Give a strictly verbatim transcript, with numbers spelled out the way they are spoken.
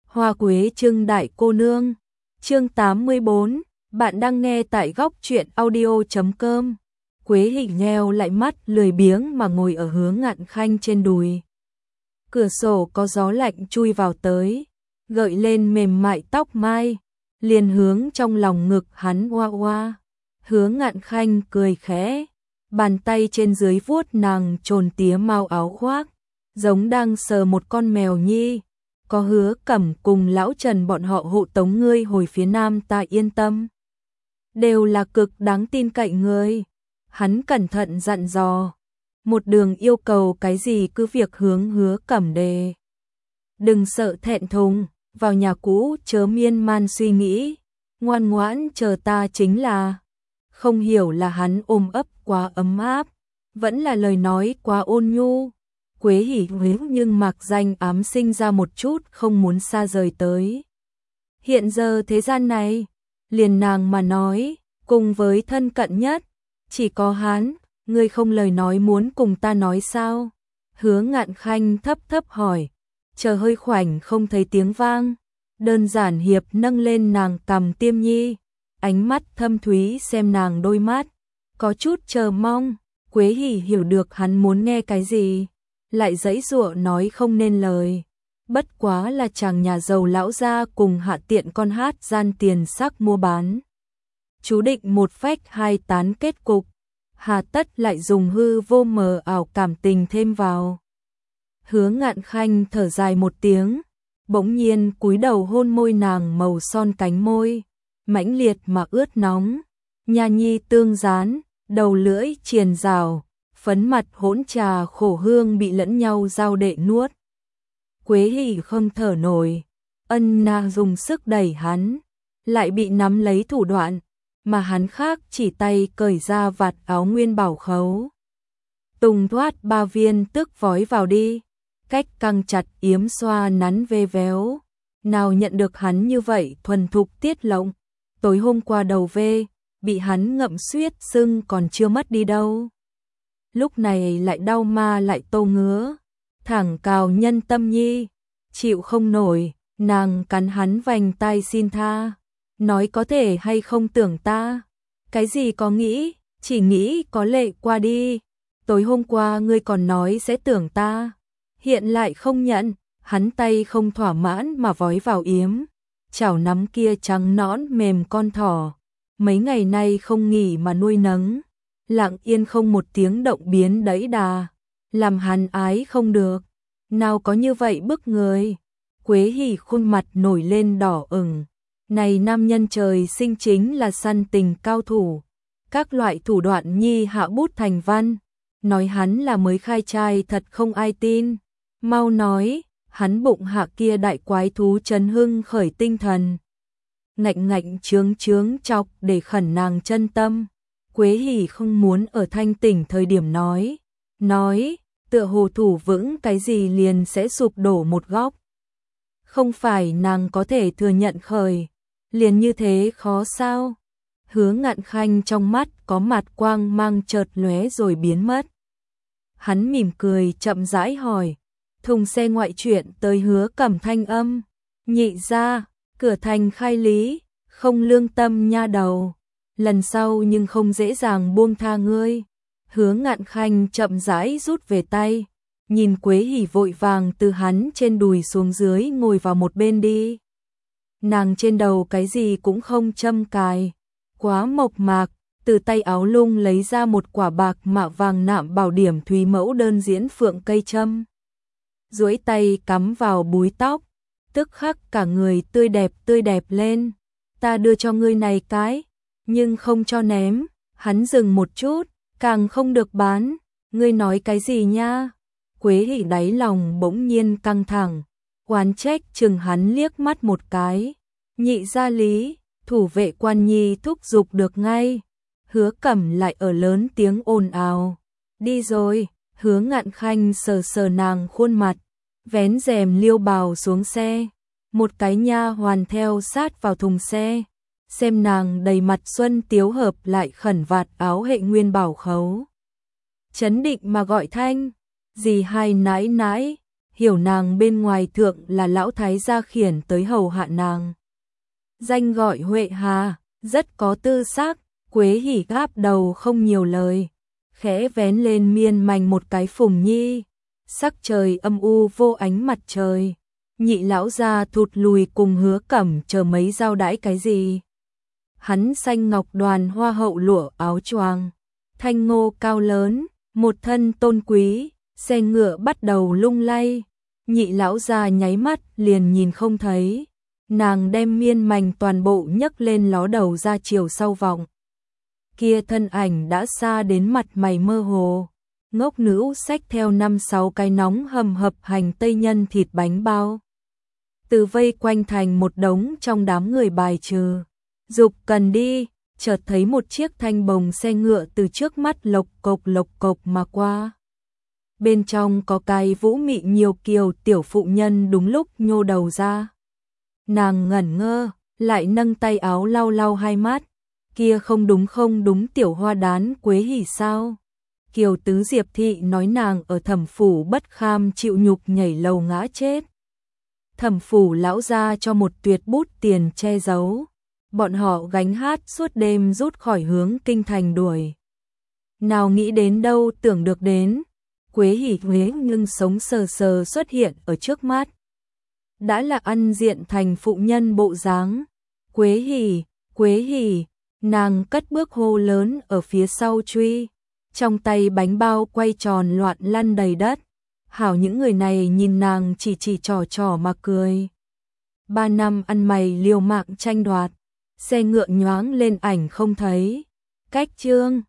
Hoa quế trưng đại cô nương. Chương tám mươi bốn, bạn đang nghe tại góc truyện audio chấm com. Quế Hỉ nheo lại mắt lười biếng mà ngồi ở Hứa Ngạn Khanh trên đùi. Cửa sổ có gió lạnh chui vào tới, gợi lên mềm mại tóc mai, liền hướng trong lòng ngực hắn oa oa. Hứa Ngạn Khanh cười khẽ, bàn tay trên dưới vuốt nàng trồn tía mau áo khoác, giống đang sờ một con mèo nhi. Có Hứa Cẩm cùng lão Trần bọn họ hộ tống ngươi hồi phía nam, ta yên tâm. Đều là cực đáng tin cậy người. Hắn cẩn thận dặn dò, một đường yêu cầu cái gì cứ việc hướng Hứa Cẩm đề. Đừng sợ thẹn thùng, vào nhà cũ chớ miên man suy nghĩ, ngoan ngoãn chờ ta chính là. Không hiểu là hắn ôm ấp quá ấm áp, vẫn là lời nói quá ôn nhu. Quế Hỉ huyết nhưng mặc danh ám sinh ra một chút không muốn xa rời tới. Hiện giờ thế gian này, liền nàng mà nói, cùng với thân cận nhất, chỉ có hắn, ngươi không lời nói muốn cùng ta nói sao? Hứa Ngạn Khanh thấp thấp hỏi, chờ hơi khoảnh không thấy tiếng vang, đơn giản hiệp nâng lên nàng cằm tiêm nhi, ánh mắt thâm thúy xem nàng đôi mắt, có chút chờ mong. Quế Hỉ hiểu được hắn muốn nghe cái gì, lại giãy giụa nói không nên lời. Bất quá là chàng nhà giàu lão gia cùng hạ tiện con hát gian tiền sắc mua bán, chú định một phách hai tán kết cục, hà tất lại dùng hư vô mờ ảo cảm tình thêm vào. Hứa Ngạn Khanh thở dài một tiếng, bỗng nhiên cúi đầu hôn môi nàng màu son cánh môi, mãnh liệt mà ướt nóng, nha nhi tương dán, đầu lưỡi triền rào, phấn mặt hỗn trà khổ hương bị lẫn nhau giao đệ nuốt. Quế Hỉ không thở nổi, ân na dùng sức đẩy hắn, lại bị nắm lấy thủ đoạn, mà hắn khác chỉ tay cởi ra vạt áo nguyên bảo khấu. Tùng thoát ba viên tức vói vào đi, cách căng chặt yếm xoa nắn vê véo. Nào nhận được hắn như vậy thuần thục tiết lộng, tối hôm qua đầu vê, bị hắn ngậm suýt sưng còn chưa mất đi đâu. Lúc này lại đau ma lại tô ngứa, thẳng cào nhân tâm nhi, chịu không nổi, nàng cắn hắn vành tai xin tha, nói có thể hay không tưởng ta, cái gì có nghĩ, chỉ nghĩ có lệ qua đi, tối hôm qua ngươi còn nói sẽ tưởng ta, hiện lại không nhận. Hắn tay không thỏa mãn mà vói vào yếm, chảo nắm kia trắng nõn mềm con thỏ, mấy ngày nay không nghỉ mà nuôi nấng, lặng yên không một tiếng động biến đẫy đà, làm hắn ái không được, nào có như vậy bức người. Quế Hỉ khuôn mặt nổi lên đỏ ửng, này nam nhân trời sinh chính là săn tình cao thủ, các loại thủ đoạn nhi hạ bút thành văn, nói hắn là mới khai trai thật không ai tin, mau nói. Hắn bụng hạ kia đại quái thú chấn hưng khởi tinh thần, ngạnh ngạnh chướng chướng chọc để khẩn nàng chân tâm. Quế Hỉ không muốn ở thanh tỉnh thời điểm nói, nói, tựa hồ thủ vững cái gì liền sẽ sụp đổ một góc. Không phải nàng có thể thừa nhận khởi, liền như thế khó sao? Hứa Ngạn Khanh trong mắt có mặt quang mang chợt lóe rồi biến mất. Hắn mỉm cười chậm rãi hỏi, thùng xe ngoại chuyện tới Hứa Cẩm thanh âm, nhị ra, cửa thành khai lý, không lương tâm nha đầu, lần sau nhưng không dễ dàng buông tha ngươi. Hứa Ngạn Khanh chậm rãi rút về tay, nhìn Quế Hỉ vội vàng từ hắn trên đùi xuống dưới ngồi vào một bên đi. Nàng trên đầu cái gì cũng không châm cài, quá mộc mạc, từ tay áo lung lấy ra một quả bạc mạ vàng nạm bảo điểm thúy mẫu đơn diễn phượng cây châm. Duỗi tay cắm vào búi tóc, tức khắc cả người tươi đẹp tươi đẹp lên. Ta đưa cho ngươi này cái, nhưng không cho ném. Hắn dừng một chút, càng không được bán. Ngươi nói cái gì nha? Quế Hỉ đáy lòng bỗng nhiên căng thẳng, oán trách chừng hắn liếc mắt một cái. Nhị gia lý, thủ vệ quan nhi thúc giục được ngay. Hứa Cẩm lại ở lớn tiếng ồn ào. Đi rồi. Hứa Ngạn Khanh sờ sờ nàng khuôn mặt, vén rèm liêu bào xuống xe, một cái nha hoàn theo sát vào thùng xe, xem nàng đầy mặt xuân tiếu hợp lại khẩn vạt áo hệ nguyên bảo khấu. Chấn định mà gọi thanh, dì hai nãi nãi, hiểu nàng bên ngoài thượng là lão thái gia khiển tới hầu hạ nàng. Danh gọi Huệ Hà, rất có tư sắc. Quế Hỉ gáp đầu không nhiều lời, khẽ vén lên miên mảnh một cái phùng nhi. Sắc trời âm u vô ánh mặt trời, Nhị lão gia thụt lùi cùng Hứa Cẩm chờ mấy giao đãi cái gì. Hắn xanh ngọc đoàn hoa hậu lụa áo choàng, thanh ngô cao lớn, một thân tôn quý, xe ngựa bắt đầu lung lay. Nhị lão gia nháy mắt liền nhìn không thấy, nàng đem miên mảnh toàn bộ nhấc lên ló đầu ra chiều sau vọng. Kia thân ảnh đã xa đến mặt mày mơ hồ. Ngốc nữ xách theo năm sáu cái nóng hầm hập hành tây nhân thịt bánh bao. Từ vây quanh thành một đống trong đám người bài trừ. Dục cần đi, chợt thấy một chiếc thanh bồng xe ngựa từ trước mắt lộc cộc lộc cộc mà qua. Bên trong có cái vũ mị nhiều kiều tiểu phụ nhân đúng lúc nhô đầu ra. Nàng ngẩn ngơ, lại nâng tay áo lau lau hai mắt. Kia không đúng không đúng tiểu hoa đán Quế Hỉ sao? Kiều tứ Diệp thị nói nàng ở Thẩm phủ bất kham chịu nhục nhảy lầu ngã chết. Thẩm phủ lão ra cho một tuyệt bút tiền che giấu. Bọn họ gánh hát suốt đêm rút khỏi hướng kinh thành đuổi. Nào nghĩ đến đâu tưởng được đến. Quế Hỉ Huế nhưng sống sờ sờ xuất hiện ở trước mắt. Đã là ăn diện thành phụ nhân bộ dáng. Quế Hỉ, Quế Hỉ, nàng cất bước hô lớn ở phía sau truy. Trong tay bánh bao quay tròn loạn lăn đầy đất. Hảo những người này nhìn nàng chỉ chỉ trò trò mà cười. Ba năm ăn mày liều mạng tranh đoạt. Xe ngựa nhoáng lên ảnh không thấy. Cách chương